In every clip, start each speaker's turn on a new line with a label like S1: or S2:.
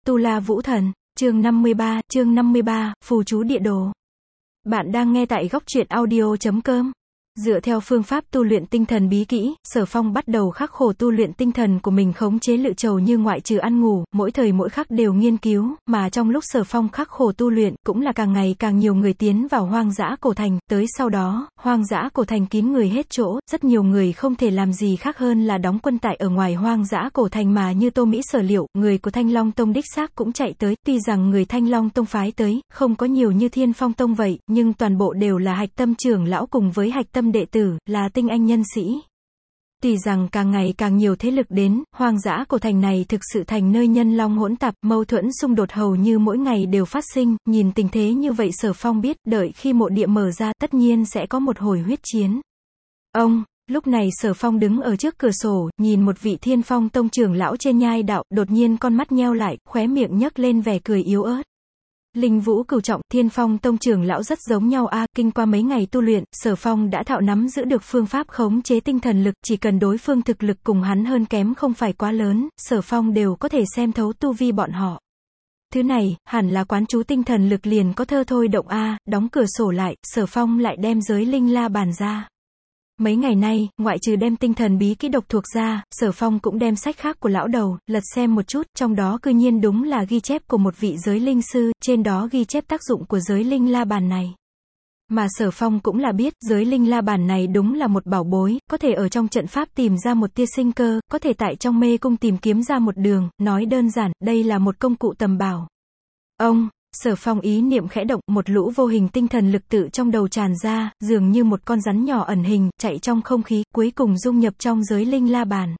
S1: Tu La Vũ Thần, chương 53, phù chú địa đồ. Bạn đang nghe tại góc truyện audio.com. Dựa theo phương pháp tu luyện tinh thần bí kỹ, Sở Phong bắt đầu khắc khổ tu luyện tinh thần của mình, khống chế lự trầu như ngoại trừ ăn ngủ, mỗi thời mỗi khắc đều nghiên cứu, mà trong lúc Sở Phong khắc khổ tu luyện, cũng là càng ngày càng nhiều người tiến vào hoang dã cổ thành, tới sau đó, hoang dã cổ thành kín người hết chỗ, rất nhiều người không thể làm gì khác hơn là đóng quân tại ở ngoài hoang dã cổ thành, mà như Tô Mỹ sở liệu, người của Thanh Long Tông đích xác cũng chạy tới, tuy rằng người Thanh Long Tông phái tới, không có nhiều như Thiên Phong Tông vậy, nhưng toàn bộ đều là hạch tâm trưởng lão cùng với hạch tâm đệ tử, là tinh anh nhân sĩ. Tuy rằng càng ngày càng nhiều thế lực đến, hoang dã cổ thành này thực sự thành nơi nhân long hỗn tạp, mâu thuẫn xung đột hầu như mỗi ngày đều phát sinh, nhìn tình thế như vậy Sở Phong biết, đợi khi mộ địa mở ra, tất nhiên sẽ có một hồi huyết chiến. Lúc này Sở Phong đứng ở trước cửa sổ, nhìn một vị Thiên Phong Tông trưởng lão trên nhai đạo, đột nhiên con mắt nheo lại, khóe miệng nhấc lên vẻ cười yếu ớt. Linh Vũ Cửu Trọng, Thiên Phong Tông trưởng lão rất giống nhau a. Kinh qua mấy ngày tu luyện, Sở Phong đã thạo nắm giữ được phương pháp khống chế tinh thần lực, chỉ cần đối phương thực lực cùng hắn hơn kém không phải quá lớn, Sở Phong đều có thể xem thấu tu vi bọn họ. Thứ này, hẳn là quán chú tinh thần lực liền có thơ thôi động a. Đóng cửa sổ lại, Sở Phong lại đem giới linh la bàn ra. Mấy ngày nay, ngoại trừ đem tinh thần bí kỹ độc thuộc ra, Sở Phong cũng đem sách khác của lão đầu, lật xem một chút, trong đó cư nhiên đúng là ghi chép của một vị giới linh sư, trên đó ghi chép tác dụng của giới linh la bàn này. Mà Sở Phong cũng là biết, giới linh la bàn này đúng là một bảo bối, có thể ở trong trận pháp tìm ra một tia sinh cơ, có thể tại trong mê cung tìm kiếm ra một đường, nói đơn giản, đây là một công cụ tầm bảo. Sở Phong ý niệm khẽ động, một lũ vô hình tinh thần lực tự trong đầu tràn ra, dường như một con rắn nhỏ ẩn hình, chạy trong không khí, cuối cùng dung nhập trong giới linh la bàn.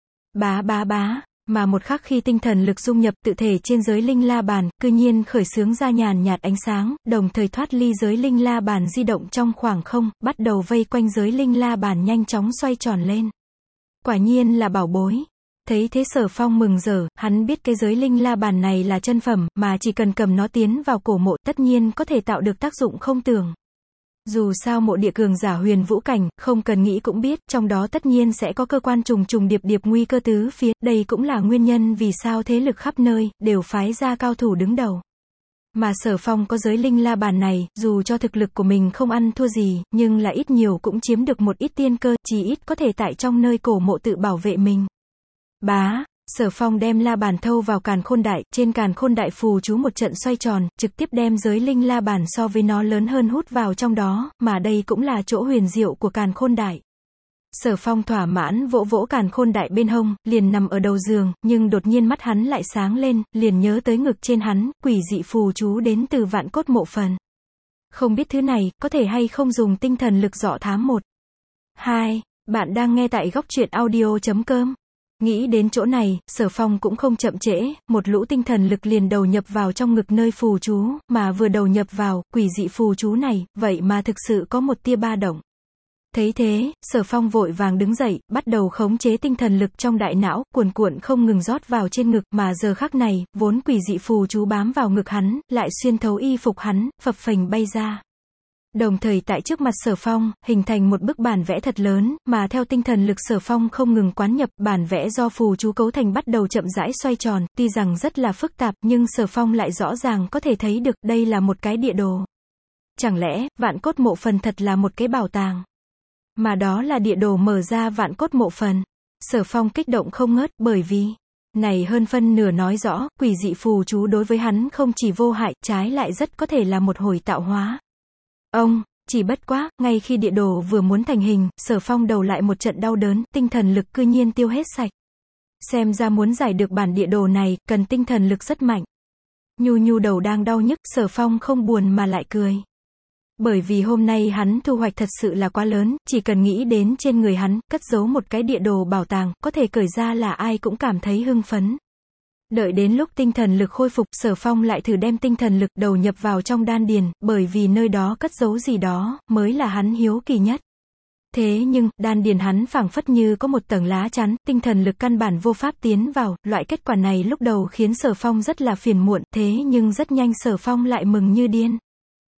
S1: Mà một khắc khi tinh thần lực dung nhập tự thể trên giới linh la bàn, cư nhiên khởi xướng ra nhàn nhạt ánh sáng, đồng thời thoát ly giới linh la bàn di động trong khoảng không, bắt đầu vây quanh giới linh la bàn nhanh chóng xoay tròn lên. Quả nhiên là bảo bối. Thấy thế Sở Phong mừng rỡ, hắn biết cái giới linh la bàn này là chân phẩm, mà chỉ cần cầm nó tiến vào cổ mộ, tất nhiên có thể tạo được tác dụng không tưởng. Dù sao mộ địa cường giả huyền vũ cảnh, không cần nghĩ cũng biết, trong đó tất nhiên sẽ có cơ quan trùng trùng điệp điệp nguy cơ tứ phía, đây cũng là nguyên nhân vì sao thế lực khắp nơi, đều phái ra cao thủ đứng đầu. Mà Sở Phong có giới linh la bàn này, dù cho thực lực của mình không ăn thua gì, nhưng là ít nhiều cũng chiếm được một ít tiên cơ, chỉ ít có thể tại trong nơi cổ mộ tự bảo vệ mình. Sở Phong đem la bàn thâu vào càn khôn đại, trên càn khôn đại phù chú một trận xoay tròn, trực tiếp đem giới linh la bàn so với nó lớn hơn hút vào trong đó, mà đây cũng là chỗ huyền diệu của càn khôn đại. Sở Phong thỏa mãn vỗ vỗ càn khôn đại bên hông, liền nằm ở đầu giường, nhưng đột nhiên mắt hắn lại sáng lên, liền nhớ tới ngực trên hắn, quỷ dị phù chú đến từ Vạn Cốt Mộ Phần. Không biết thứ này, có thể hay không dùng tinh thần lực dọ thám 1. 2. Bạn đang nghe tại góc truyện audio.com. Nghĩ đến chỗ này, Sở Phong cũng không chậm trễ, một lũ tinh thần lực liền đầu nhập vào trong ngực nơi phù chú, mà vừa đầu nhập vào, quỷ dị phù chú này, vậy mà thực sự có một tia ba động. Thấy thế, Sở Phong vội vàng đứng dậy, bắt đầu khống chế tinh thần lực trong đại não, cuồn cuộn không ngừng rót vào trên ngực, mà giờ khắc này, vốn quỷ dị phù chú bám vào ngực hắn, lại xuyên thấu y phục hắn, phập phềnh bay ra. Đồng thời tại trước mặt Sở Phong, hình thành một bức bản vẽ thật lớn, mà theo tinh thần lực Sở Phong không ngừng quán nhập, bản vẽ do phù chú cấu thành bắt đầu chậm rãi xoay tròn, tuy rằng rất là phức tạp, nhưng Sở Phong lại rõ ràng có thể thấy được, đây là một cái địa đồ. Chẳng lẽ, Vạn Cốt Mộ Phần thật là một cái bảo tàng? Mà đó là địa đồ mở ra Vạn Cốt Mộ Phần. Sở Phong kích động không ngớt, bởi vì này hơn phân nửa nói rõ, quỷ dị phù chú đối với hắn không chỉ vô hại, trái lại rất có thể là một hồi tạo hóa. Chỉ bất quá, ngay khi địa đồ vừa muốn thành hình, Sở Phong đầu lại một trận đau đớn, tinh thần lực cư nhiên tiêu hết sạch. Xem ra muốn giải được bản địa đồ này, cần tinh thần lực rất mạnh. Nhu đầu đang đau nhức, Sở Phong không buồn mà lại cười. Bởi vì hôm nay hắn thu hoạch thật sự là quá lớn, chỉ cần nghĩ đến trên người hắn, cất giấu một cái địa đồ bảo tàng, có thể cởi ra là ai cũng cảm thấy hưng phấn. Đợi đến lúc tinh thần lực khôi phục, Sở Phong lại thử đem tinh thần lực đầu nhập vào trong đan điền, bởi vì nơi đó cất giấu gì đó, mới là hắn hiếu kỳ nhất. Thế nhưng, đan điền hắn phảng phất như có một tầng lá chắn, tinh thần lực căn bản vô pháp tiến vào, loại kết quả này lúc đầu khiến Sở Phong rất là phiền muộn, thế nhưng rất nhanh Sở Phong lại mừng như điên.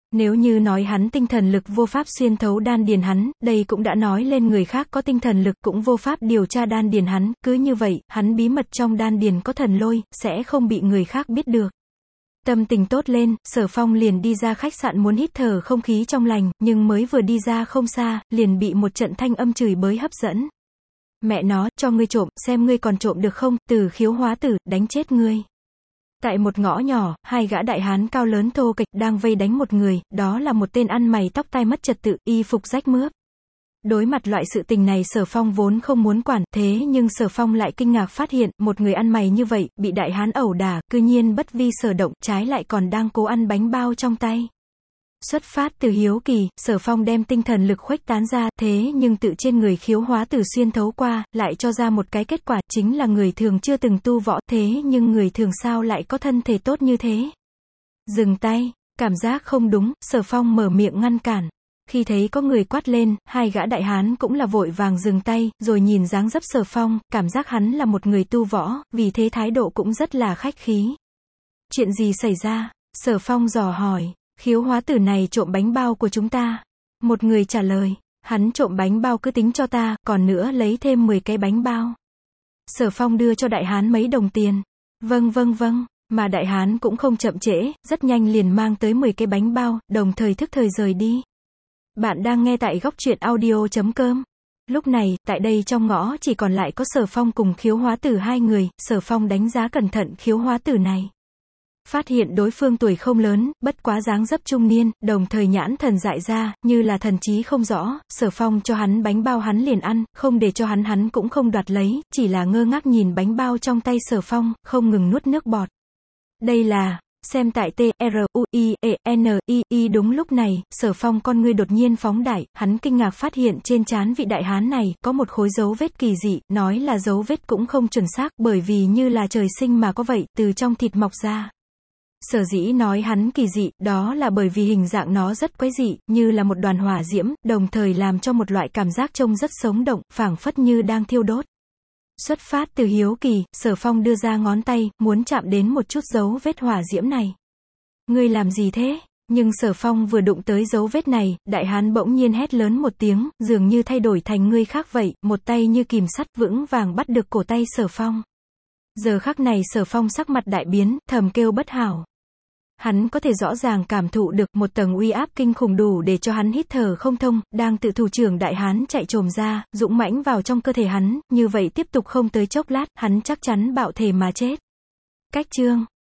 S1: Nếu như nói hắn tinh thần lực vô pháp xuyên thấu đan điền hắn, đây cũng đã nói lên người khác có tinh thần lực cũng vô pháp điều tra đan điền hắn, cứ như vậy, hắn bí mật trong đan điền có thần lôi, sẽ không bị người khác biết được. Tâm tình tốt lên, Sở Phong liền đi ra khách sạn muốn hít thở không khí trong lành, nhưng mới vừa đi ra không xa, liền bị một trận thanh âm chửi bới hấp dẫn. Mẹ nó, cho ngươi trộm, xem ngươi còn trộm được không, Từ Khiếu hóa tử, đánh chết ngươi. Tại một ngõ nhỏ, hai gã đại hán cao lớn thô kệch đang vây đánh một người, đó là một tên ăn mày tóc tai mất trật tự, y phục rách mướp. Đối mặt loại sự tình này Sở Phong vốn không muốn quản, thế nhưng Sở Phong lại kinh ngạc phát hiện, một người ăn mày như vậy, bị đại hán ẩu đả, cư nhiên bất vi sở động, trái lại còn đang cố ăn bánh bao trong tay. Xuất phát từ hiếu kỳ, Sở Phong đem tinh thần lực khuếch tán ra, thế nhưng tự trên người Khiếu hóa tử xuyên thấu qua, lại cho ra một cái kết quả, chính là người thường chưa từng tu võ, thế nhưng người thường sao lại có thân thể tốt như thế. Dừng tay, cảm giác không đúng, Sở Phong mở miệng ngăn cản. Khi thấy có người quát lên, hai gã đại hán cũng là vội vàng dừng tay, rồi nhìn dáng dấp Sở Phong, cảm giác hắn là một người tu võ, vì thế thái độ cũng rất là khách khí. Chuyện gì xảy ra? Sở Phong dò hỏi. Khiếu hóa tử này trộm bánh bao của chúng ta. Một người trả lời, hắn trộm bánh bao cứ tính cho ta, còn nữa lấy thêm 10 cái bánh bao. Sở Phong đưa cho đại hán mấy đồng tiền. Vâng, mà đại hán cũng không chậm trễ, rất nhanh liền mang tới 10 cái bánh bao, đồng thời thức thời rời đi. Bạn đang nghe tại Góc Truyện Audio.com. Lúc này, tại đây trong ngõ chỉ còn lại có Sở Phong cùng Khiếu hóa tử hai người, Sở Phong đánh giá cẩn thận Khiếu hóa tử này. Phát hiện đối phương tuổi không lớn, bất quá dáng dấp trung niên, đồng thời nhãn thần dại ra, như là thần trí không rõ, Sở Phong cho hắn bánh bao hắn liền ăn, không để cho hắn cũng không đoạt lấy, chỉ là ngơ ngác nhìn bánh bao trong tay Sở Phong, không ngừng nuốt nước bọt. Đây là, xem tại TRUIENI, đúng lúc này, Sở Phong con ngươi đột nhiên phóng đại, hắn kinh ngạc phát hiện trên trán vị đại hán này, có một khối dấu vết kỳ dị, nói là dấu vết cũng không chuẩn xác, bởi vì như là trời sinh mà có vậy, từ trong thịt mọc ra. Sở dĩ nói hắn kỳ dị, đó là bởi vì hình dạng nó rất quái dị, như là một đoàn hỏa diễm, đồng thời làm cho một loại cảm giác trông rất sống động, phảng phất như đang thiêu đốt. Xuất phát từ hiếu kỳ, Sở Phong đưa ra ngón tay, muốn chạm đến một chút dấu vết hỏa diễm này. Ngươi làm gì thế? Nhưng Sở Phong vừa đụng tới dấu vết này, đại hán bỗng nhiên hét lớn một tiếng, dường như thay đổi thành người khác vậy, một tay như kìm sắt vững vàng bắt được cổ tay Sở Phong. Giờ khắc này Sở Phong sắc mặt đại biến, thầm kêu bất hảo. Hắn có thể rõ ràng cảm thụ được một tầng uy áp kinh khủng đủ để cho hắn hít thở không thông, đang tự thủ trưởng đại hán chạy trồm ra, dũng mãnh vào trong cơ thể hắn, như vậy tiếp tục không tới chốc lát, hắn chắc chắn bạo thể mà chết. Cách chương